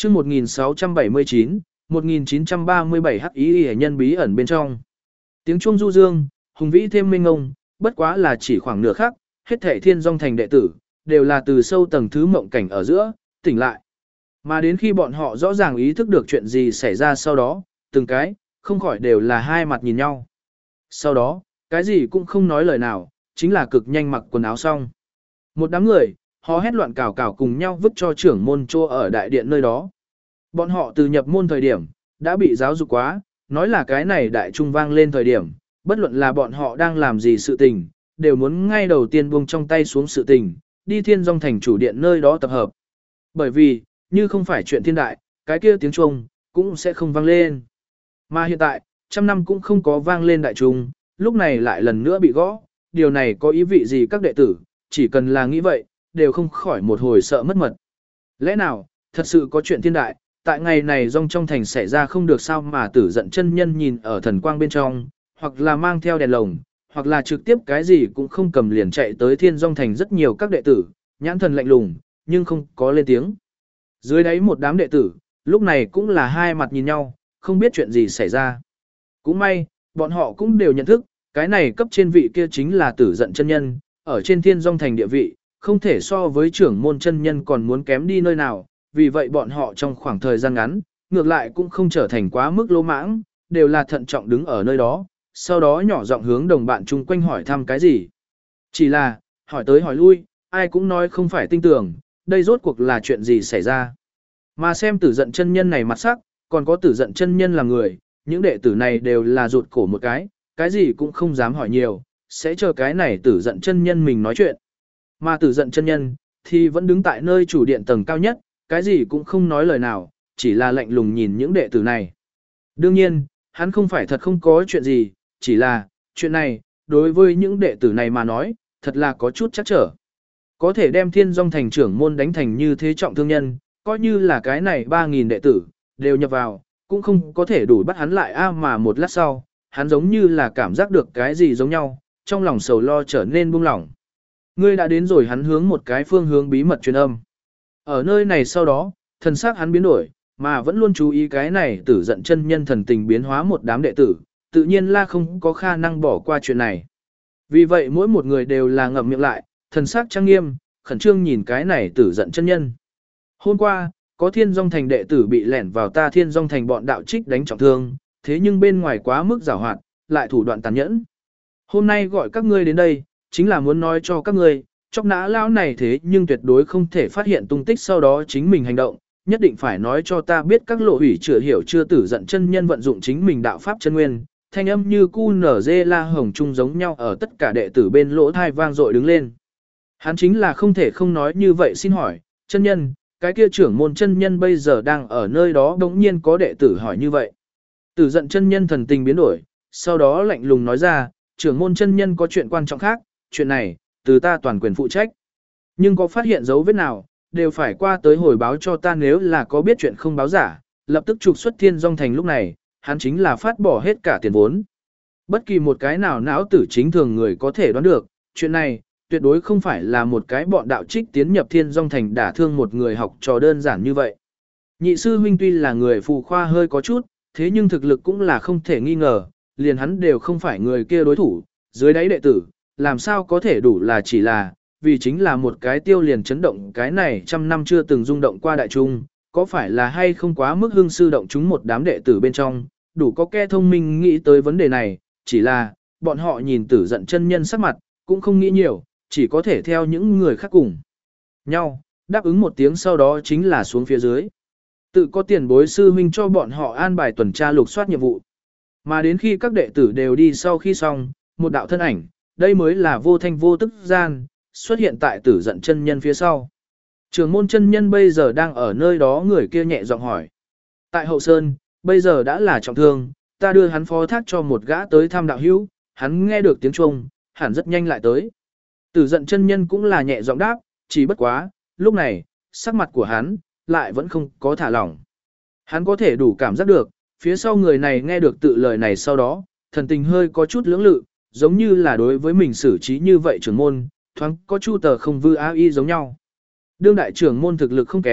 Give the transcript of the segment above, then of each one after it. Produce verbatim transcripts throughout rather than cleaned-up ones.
chương một nghìn sáu trăm bảy mươi chín, một nghìn chín trăm ba mươi bảy hắc ý hệ nhân bí ẩn bên trong. Tiếng chuông du dương, hùng vĩ thêm minh ngông, bất quá là chỉ khoảng nửa khắc, hết thảy Thiên Dung Thành đệ tử, đều là từ sâu tầng thứ mộng cảnh ở giữa, tỉnh lại. Mà đến khi bọn họ rõ ràng ý thức được chuyện gì xảy ra sau đó, từng cái, không khỏi đều là hai mặt nhìn nhau. Sau đó, cái gì cũng không nói lời nào, chính là cực nhanh mặc quần áo xong. Một đám người, họ hét loạn cào cào cùng nhau vứt cho trưởng môn trô ở đại điện nơi đó. Bọn họ từ nhập môn thời điểm, đã bị giáo dục quá, nói là cái này đại trung vang lên thời điểm, bất luận là bọn họ đang làm gì sự tình, đều muốn ngay đầu tiên buông trong tay xuống sự tình, đi Thiên Dung Thành chủ điện nơi đó tập hợp. Bởi vì, như không phải chuyện thiên đại, cái kia tiếng chuông cũng sẽ không vang lên. Mà hiện tại, trăm năm cũng không có vang lên đại trung, lúc này lại lần nữa bị gõ, điều này có ý vị gì các đệ tử, chỉ cần là nghĩ vậy, đều không khỏi một hồi sợ mất mật. Lẽ nào, thật sự có chuyện thiên đại, tại ngày này Dung trong thành xảy ra không được sao mà Tử Giận chân nhân nhìn ở thần quang bên trong, hoặc là mang theo đèn lồng, hoặc là trực tiếp cái gì cũng không cầm liền chạy tới Thiên Dung thành rất nhiều các đệ tử, nhãn thần lạnh lùng, nhưng không có lên tiếng. Dưới đáy một đám đệ tử, lúc này cũng là hai mặt nhìn nhau, không biết chuyện gì xảy ra. Cũng may, bọn họ cũng đều nhận thức, cái này cấp trên vị kia chính là Tử Giận chân nhân, ở trên Thiên Dung thành địa vị, không thể so với trưởng môn chân nhân còn muốn kém đi nơi nào, vì vậy bọn họ trong khoảng thời gian ngắn, ngược lại cũng không trở thành quá mức lỗ mãng, đều là thận trọng đứng ở nơi đó, sau đó nhỏ giọng hướng đồng bạn chung quanh hỏi thăm cái gì. Chỉ là, hỏi tới hỏi lui, ai cũng nói không phải tin tưởng, đây rốt cuộc là chuyện gì xảy ra. Mà xem Tử Giận chân nhân này mặt sắc, còn có Tử Giận chân nhân là người, những đệ tử này đều là rụt cổ một cái, cái gì cũng không dám hỏi nhiều, sẽ chờ cái này Tử Giận chân nhân mình nói chuyện. Mà Tử Giận chân nhân, thì vẫn đứng tại nơi chủ điện tầng cao nhất, cái gì cũng không nói lời nào, chỉ là lạnh lùng nhìn những đệ tử này. Đương nhiên, hắn không phải thật không có chuyện gì, chỉ là, chuyện này, đối với những đệ tử này mà nói, thật là có chút chắc trở. Có thể đem Thiên Dung thành trưởng môn đánh thành như thế trọng thương nhân, coi như là cái này ba nghìn đệ tử, đều nhập vào, cũng không có thể đủ bắt hắn lại a mà một lát sau, hắn giống như là cảm giác được cái gì giống nhau, trong lòng sầu lo trở nên buông lỏng. Ngươi đã đến rồi, hắn hướng một cái phương hướng bí mật truyền âm. Ở nơi này sau đó, thần sắc hắn biến đổi, mà vẫn luôn chú ý cái này Tử Giận chân nhân thần tình biến hóa một đám đệ tử, tự nhiên là không có khả năng bỏ qua chuyện này. Vì vậy mỗi một người đều là ngậm miệng lại, thần sắc trang nghiêm, khẩn trương nhìn cái này Tử Giận chân nhân. Hôm qua, có Thiên Dung thành đệ tử bị lẻn vào ta Thiên Dung thành bọn đạo trích đánh trọng thương, thế nhưng bên ngoài quá mức giàu hoạt, lại thủ đoạn tàn nhẫn. Hôm nay gọi các ngươi đến đây, chính là muốn nói cho các ngươi, chóc nã lão này thế nhưng tuyệt đối không thể phát hiện tung tích sau đó chính mình hành động, nhất định phải nói cho ta biết các lộ hủy chưa hiểu chưa Tử Giận chân nhân vận dụng chính mình đạo pháp chân nguyên, thanh âm như cu nở dê la hồng trung giống nhau ở tất cả đệ tử bên lỗ thai vang dội đứng lên. Hắn chính là không thể không nói như vậy, xin hỏi, chân nhân, cái kia trưởng môn chân nhân bây giờ đang ở nơi đó, đống nhiên có đệ tử hỏi như vậy. Tử Giận chân nhân thần tình biến đổi, sau đó lạnh lùng nói ra, trưởng môn chân nhân có chuyện quan trọng khác, chuyện này, từ ta toàn quyền phụ trách. Nhưng có phát hiện dấu vết nào, đều phải qua tới hồi báo cho ta, nếu là có biết chuyện không báo giả, lập tức trục xuất Thiên Dung thành. Lúc này, hắn chính là phát bỏ hết cả tiền vốn. Bất kỳ một cái nào não tử chính thường người có thể đoán được, chuyện này, tuyệt đối không phải là một cái bọn đạo trích tiến nhập Thiên Dung thành đả thương một người học trò đơn giản như vậy. Nhị sư huynh tuy là người phù khoa hơi có chút, thế nhưng thực lực cũng là không thể nghi ngờ, liền hắn đều không phải người kia đối thủ, dưới đáy đệ tử, làm sao có thể đủ là chỉ là, vì chính là một cái tiêu liền chấn động cái này trăm năm chưa từng rung động qua đại trung, có phải là hay không quá mức hưng sư động chúng một đám đệ tử bên trong, đủ có kẻ thông minh nghĩ tới vấn đề này, chỉ là, bọn họ nhìn Tử Giận chân nhân sắc mặt, cũng không nghĩ nhiều, chỉ có thể theo những người khác cùng nhau, đáp ứng một tiếng sau đó chính là xuống phía dưới. Tự có tiền bối sư huynh cho bọn họ an bài tuần tra lục soát nhiệm vụ. Mà đến khi các đệ tử đều đi sau khi xong, một đạo thân ảnh, đây mới là vô thanh vô tức gian, xuất hiện tại Tử Giận chân nhân phía sau. Trưởng môn chân nhân bây giờ đang ở nơi đó, người kia nhẹ giọng hỏi. Tại Hậu Sơn, bây giờ đã là trọng thương, ta đưa hắn phó thác cho một gã tới thăm đạo hữu, hắn nghe được tiếng chuông, hẳn rất nhanh lại tới. Tử Giận chân nhân cũng là nhẹ giọng đáp, chỉ bất quá, lúc này, sắc mặt của hắn, lại vẫn không có thả lỏng. Hắn có thể đủ cảm giác được, phía sau người này nghe được tự lời này sau đó, thần tình hơi có chút lưỡng lự, giống như là đối với mình xử trí như vậy trưởng môn, thoáng có chu tờ không vư á y giống nhau. Đương đại trưởng môn thực lực không kém,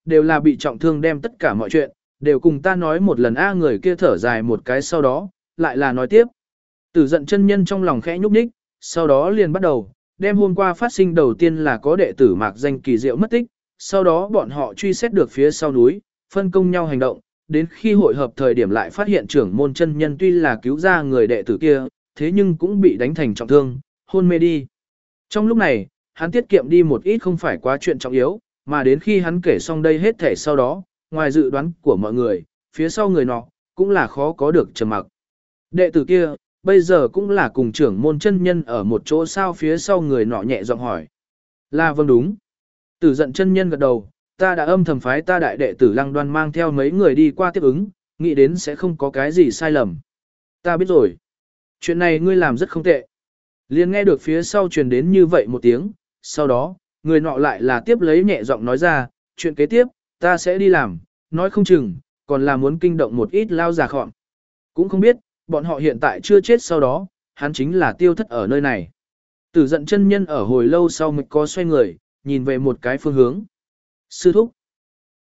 đều là bị trọng thương đem tất cả mọi chuyện, đều cùng ta nói một lần a người kia thở dài một cái sau đó, lại là nói tiếp. Tử giận chân nhân trong lòng khẽ nhúc nhích, sau đó liền bắt đầu, đem hôm qua phát sinh đầu tiên là có đệ tử mạc danh kỳ diệu mất tích, sau đó bọn họ truy xét được phía sau núi, phân công nhau hành động, đến khi hội hợp thời điểm lại phát hiện trưởng môn chân nhân tuy là cứu ra người đệ tử kia, thế nhưng cũng bị đánh thành trọng thương, hôn mê đi. Trong lúc này, hắn tiết kiệm đi một ít không phải quá chuyện trọng yếu, mà đến khi hắn kể xong đây hết thể sau đó, ngoài dự đoán của mọi người, phía sau người nọ, cũng là khó có được trầm mặc. Đệ tử kia, bây giờ cũng là cùng trưởng môn chân nhân ở một chỗ sao phía sau người nọ nhẹ giọng hỏi. Là vâng đúng. Tử giận chân nhân gật đầu, ta đã âm thầm phái ta đại đệ tử Lăng Đoan mang theo mấy người đi qua tiếp ứng, nghĩ đến sẽ không có cái gì sai lầm. Ta biết rồi. Chuyện này ngươi làm rất không tệ. Liền nghe được phía sau truyền đến như vậy một tiếng, sau đó, người nọ lại là tiếp lấy nhẹ giọng nói ra, chuyện kế tiếp, ta sẽ đi làm, nói không chừng, còn là muốn kinh động một ít lao già khọn. Cũng không biết, bọn họ hiện tại chưa chết sau đó, hắn chính là tiêu thất ở nơi này. Tử giận chân nhân ở hồi lâu sau mới có xoay người, nhìn về một cái phương hướng. Sư thúc,